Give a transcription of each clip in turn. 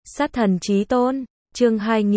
Sát thần chí tôn, chương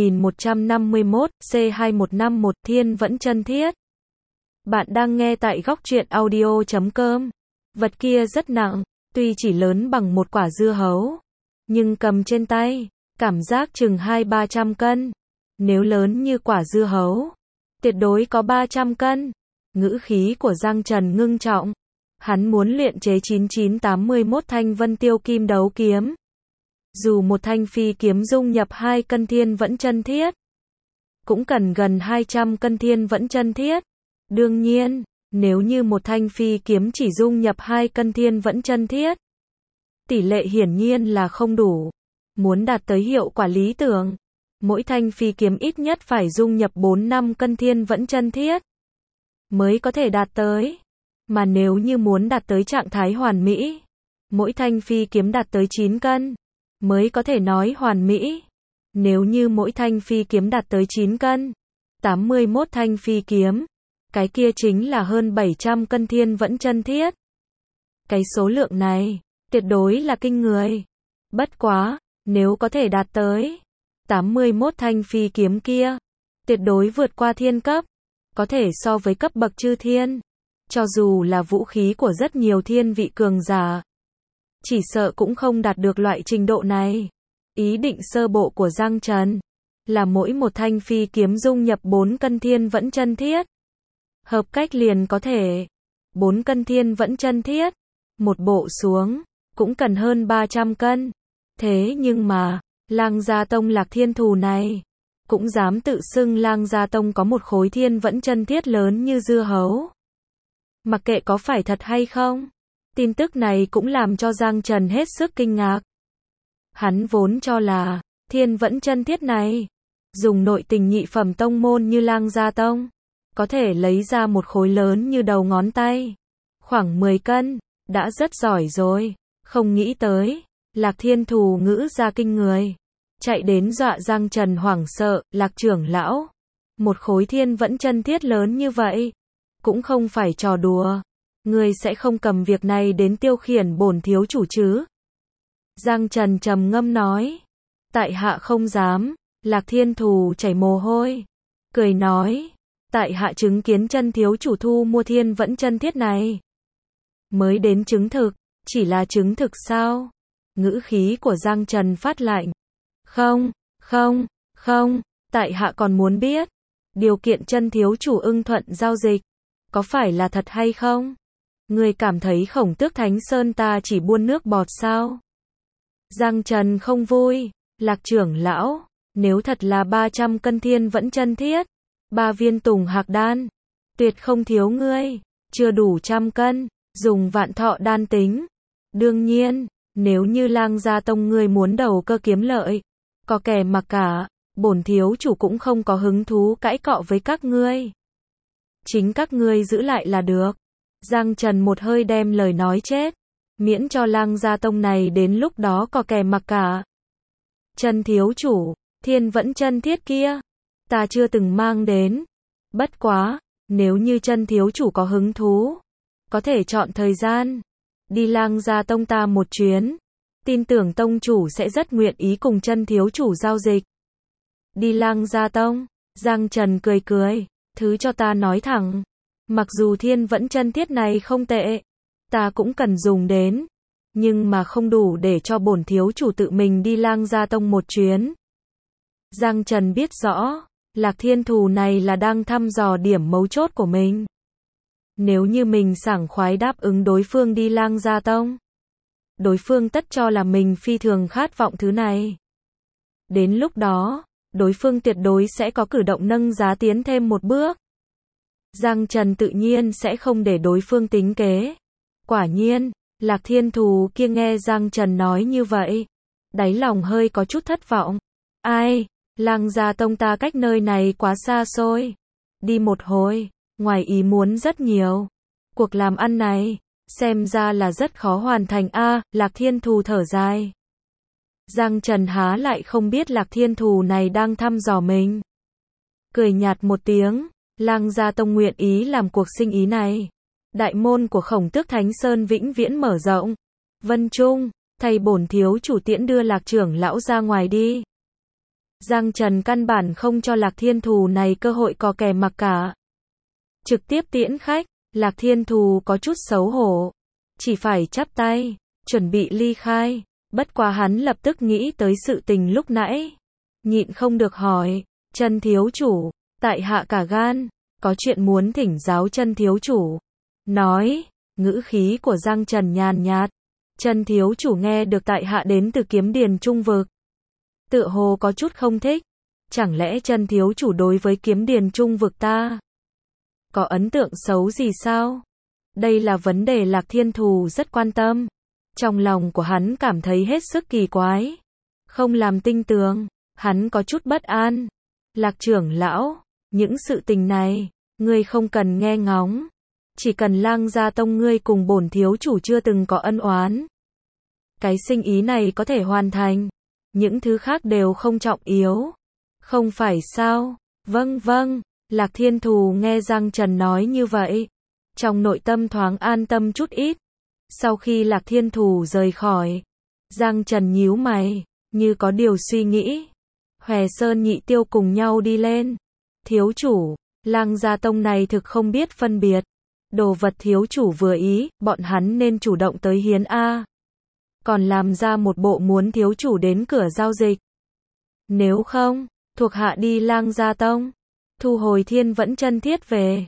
2151, C2151 Thiên vẫn chân thiết. Bạn đang nghe tại góc truyện audio.com. Vật kia rất nặng, tuy chỉ lớn bằng một quả dưa hấu, nhưng cầm trên tay, cảm giác chừng 200-300 cân. Nếu lớn như quả dưa hấu, tuyệt đối có 300 cân. Ngữ khí của Giang Trần ngưng trọng. Hắn muốn luyện chế 9981 thanh vân tiêu kim đấu kiếm. Dù một thanh phi kiếm dung nhập 2 cân thiên vẫn chân thiết, cũng cần gần 200 cân thiên vẫn chân thiết. Đương nhiên, nếu như một thanh phi kiếm chỉ dung nhập 2 cân thiên vẫn chân thiết, tỷ lệ hiển nhiên là không đủ. Muốn đạt tới hiệu quả lý tưởng, mỗi thanh phi kiếm ít nhất phải dung nhập 4-5 cân thiên vẫn chân thiết mới có thể đạt tới. Mà nếu như muốn đạt tới trạng thái hoàn mỹ, mỗi thanh phi kiếm đạt tới 9 cân mới có thể nói hoàn mỹ. Nếu như mỗi thanh phi kiếm đạt tới 9 cân, 81 thanh phi kiếm, cái kia chính là hơn 700 cân thiên vẫn chân thiết. Cái số lượng này, tuyệt đối là kinh người. Bất quá, nếu có thể đạt tới 81 thanh phi kiếm kia, tuyệt đối vượt qua thiên cấp, có thể so với cấp bậc chư thiên. Cho dù là vũ khí của rất nhiều thiên vị cường giả, chỉ sợ cũng không đạt được loại trình độ này. Ý định sơ bộ của Giang Trần là mỗi một thanh phi kiếm dung nhập 4 cân thiên vẫn chân thiết. Hợp cách liền có thể 4 cân thiên vẫn chân thiết, một bộ xuống cũng cần hơn 300 cân. Thế nhưng mà, Lang Gia Tông Lạc Thiên Thù này cũng dám tự xưng Lang Gia Tông có một khối thiên vẫn chân thiết lớn như dưa hấu. Mặc kệ có phải thật hay không, tin tức này cũng làm cho Giang Trần hết sức kinh ngạc. Hắn vốn cho là thiên vẫn chân thiết này, dùng nội tình nhị phẩm tông môn như Lang Gia Tông, có thể lấy ra một khối lớn như đầu ngón tay, khoảng 10 cân, đã rất giỏi rồi. Không nghĩ tới, Lạc Thiên Thù ngữ ra kinh người, chạy đến dọa Giang Trần hoảng sợ. Lạc trưởng lão, một khối thiên vẫn chân thiết lớn như vậy, cũng không phải trò đùa. Ngươi sẽ không cầm việc này đến tiêu khiển bổn thiếu chủ chứ? Giang Trần trầm ngâm nói. Tại hạ không dám. Lạc Thiên Thù chảy mồ hôi, cười nói. Tại hạ chứng kiến chân thiếu chủ thu mua thiên vẫn chân thiết này, mới đến chứng thực. Chỉ là chứng thực sao? Ngữ khí của Giang Trần phát lạnh. Không, tại hạ còn muốn biết, điều kiện chân thiếu chủ ưng thuận giao dịch, có phải là thật hay không? Người cảm thấy Khổng Tước Thánh Sơn ta chỉ buôn nước bọt sao? Giang Trần không vui. Lạc trưởng lão, nếu thật là 300 cân thiên vẫn chân thiết, 3 viên tùng hạc đan, tuyệt không thiếu ngươi. Chưa đủ 100 cân, dùng vạn thọ đan tính. Đương nhiên, nếu như Lang Gia Tông ngươi muốn đầu cơ kiếm lợi, có kẻ mặc cả, bổn thiếu chủ cũng không có hứng thú cãi cọ với các ngươi. Chính các ngươi giữ lại là được. Giang Trần một hơi đem lời nói chết, miễn cho Lang Gia Tông này đến lúc đó có kẻ mặc cả. Chân thiếu chủ, thiên vẫn chân thiết kia, ta chưa từng mang đến. Bất quá, nếu như chân thiếu chủ có hứng thú, có thể chọn thời gian đi Lang Gia Tông ta một chuyến, tin tưởng tông chủ sẽ rất nguyện ý cùng chân thiếu chủ giao dịch. Đi Lang Gia Tông? Giang Trần cười cười. Thứ cho ta nói thẳng, mặc dù thiên vẫn chân thiết này không tệ, ta cũng cần dùng đến, nhưng mà không đủ để cho bổn thiếu chủ tự mình đi Lang Gia Tông một chuyến. Giang Trần biết rõ, Lạc Thiên Thù này là đang thăm dò điểm mấu chốt của mình. Nếu như mình sảng khoái đáp ứng đối phương đi Lang Gia Tông, đối phương tất cho là mình phi thường khát vọng thứ này. Đến lúc đó, đối phương tuyệt đối sẽ có cử động nâng giá tiến thêm một bước. Giang Trần tự nhiên sẽ không để đối phương tính kế. Quả nhiên, Lạc Thiên Thù kia nghe Giang Trần nói như vậy, đáy lòng hơi có chút thất vọng. Ai, Lang Gia Tông ta cách nơi này quá xa xôi, đi một hồi, ngoài ý muốn rất nhiều. Cuộc làm ăn này, xem ra là rất khó hoàn thành a. Lạc Thiên Thù thở dài. Giang Trần há lại không biết Lạc Thiên Thù này đang thăm dò mình. Cười nhạt một tiếng, Lang Gia Tông nguyện ý làm cuộc sinh ý này. Đại môn của Khổng Tước Thánh Sơn vĩnh viễn mở rộng. Vân Trung, Thầy bổn thiếu chủ tiễn đưa Lạc trưởng lão ra ngoài đi. Giang Trần căn bản không cho Lạc Thiên Thù này cơ hội cò kè mặc cả. Trực tiếp tiễn khách, Lạc Thiên Thù có chút xấu hổ. Chỉ phải chắp tay, chuẩn bị ly khai. Bất quá hắn lập tức nghĩ tới sự tình lúc nãy. Nhịn không được hỏi, Chân thiếu chủ, tại hạ cả gan, có chuyện muốn thỉnh giáo Chân thiếu chủ. Nói, ngữ khí của Giang Trần nhàn nhạt. Chân thiếu chủ nghe được tại hạ đến từ Kiếm Điền Trung Vực. Tựa hồ có chút không thích. Chẳng lẽ Chân thiếu chủ đối với Kiếm Điền Trung Vực ta có ấn tượng xấu gì sao? Đây là vấn đề Lạc Thiên Thù rất quan tâm. Trong lòng của hắn cảm thấy hết sức kỳ quái. Không làm tinh tường, hắn có chút bất an. Lạc trưởng lão, những sự tình này, ngươi không cần nghe ngóng. Chỉ cần Lang Gia Tông ngươi cùng bổn thiếu chủ chưa từng có ân oán. Cái sinh ý này có thể hoàn thành. Những thứ khác đều không trọng yếu. Không phải sao? Vâng vâng, Lạc Thiên Thù nghe Giang Trần nói như vậy. Trong nội tâm thoáng an tâm chút ít. Sau khi Lạc Thiên Thù rời khỏi, Giang Trần nhíu mày, như có điều suy nghĩ. Hòe Sơn Nhị Tiêu cùng nhau đi lên. Thiếu chủ, Lang Gia Tông này thực không biết phân biệt. Đồ vật thiếu chủ vừa ý, bọn hắn nên chủ động tới hiến A. Còn làm ra một bộ muốn thiếu chủ đến cửa giao dịch. Nếu không, thuộc hạ đi Lang Gia Tông. Thu hồi Thiên Vẫn Chân Thiết về.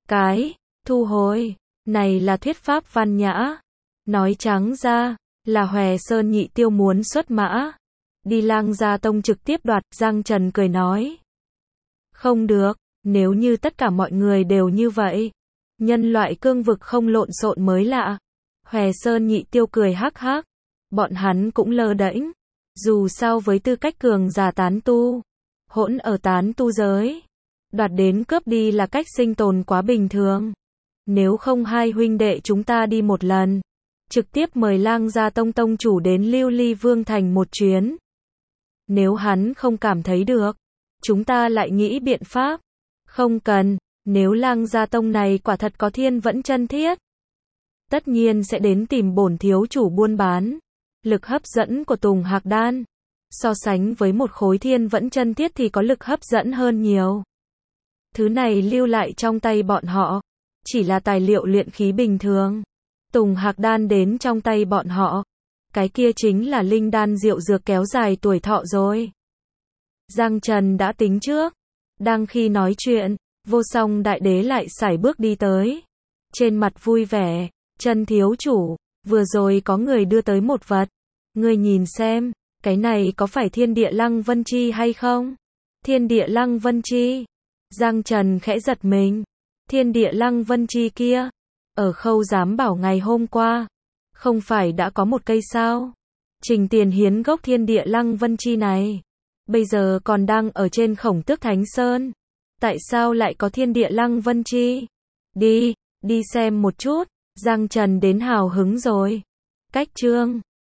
Thu hồi, này là thuyết pháp văn nhã. Nói trắng ra, là Hòe Sơn Nhị Tiêu muốn xuất mã. Đi Lang Gia Tông trực tiếp đoạt, Giang Trần cười nói. Không được, nếu như tất cả mọi người đều như vậy. Nhân loại cương vực không lộn xộn mới lạ. Hòe Sơn Nhị Tiêu cười hắc hắc. Bọn hắn cũng lơ đễnh. Dù sao với tư cách cường giả tán tu, hỗn ở tán tu giới, đoạt đến cướp đi là cách sinh tồn quá bình thường. Nếu không hai huynh đệ chúng ta đi một lần. Trực tiếp mời Lang Gia Tông tông chủ đến Lưu Ly Vương Thành một chuyến. Nếu hắn không cảm thấy được, chúng ta lại nghĩ biện pháp. Không cần, nếu Lang Gia Tông này quả thật có Thiên Vẫn Chân Thiết, tất nhiên sẽ đến tìm bổn thiếu chủ buôn bán. Lực hấp dẫn của Tùng Hạc Đan, so sánh với một khối Thiên Vẫn Chân Thiết thì có lực hấp dẫn hơn nhiều. Thứ này lưu lại trong tay bọn họ, chỉ là tài liệu luyện khí bình thường. Tùng Hạc Đan đến trong tay bọn họ, cái kia chính là linh đan diệu dược kéo dài tuổi thọ rồi. Giang Trần đã tính trước. Đang khi nói chuyện, Vô Song Đại Đế lại sải bước đi tới. Trên mặt vui vẻ, Chân thiếu chủ, vừa rồi có người đưa tới một vật. Ngươi nhìn xem, cái này có phải Thiên Địa Lăng Vân Chi hay không? Thiên Địa Lăng Vân Chi. Giang Trần khẽ giật mình. Thiên Địa Lăng Vân Chi kia, ở Khâu Giám Bảo ngày hôm qua, không phải đã có một cây sao? Trình tiền hiến gốc Thiên Địa Lăng Vân Chi này, bây giờ còn đang ở trên Khổng Tước Thánh Sơn. Tại sao lại có Thiên Địa Lăng Vân Chi? Đi xem một chút. Giang Trần đến hào hứng rồi. Cách chương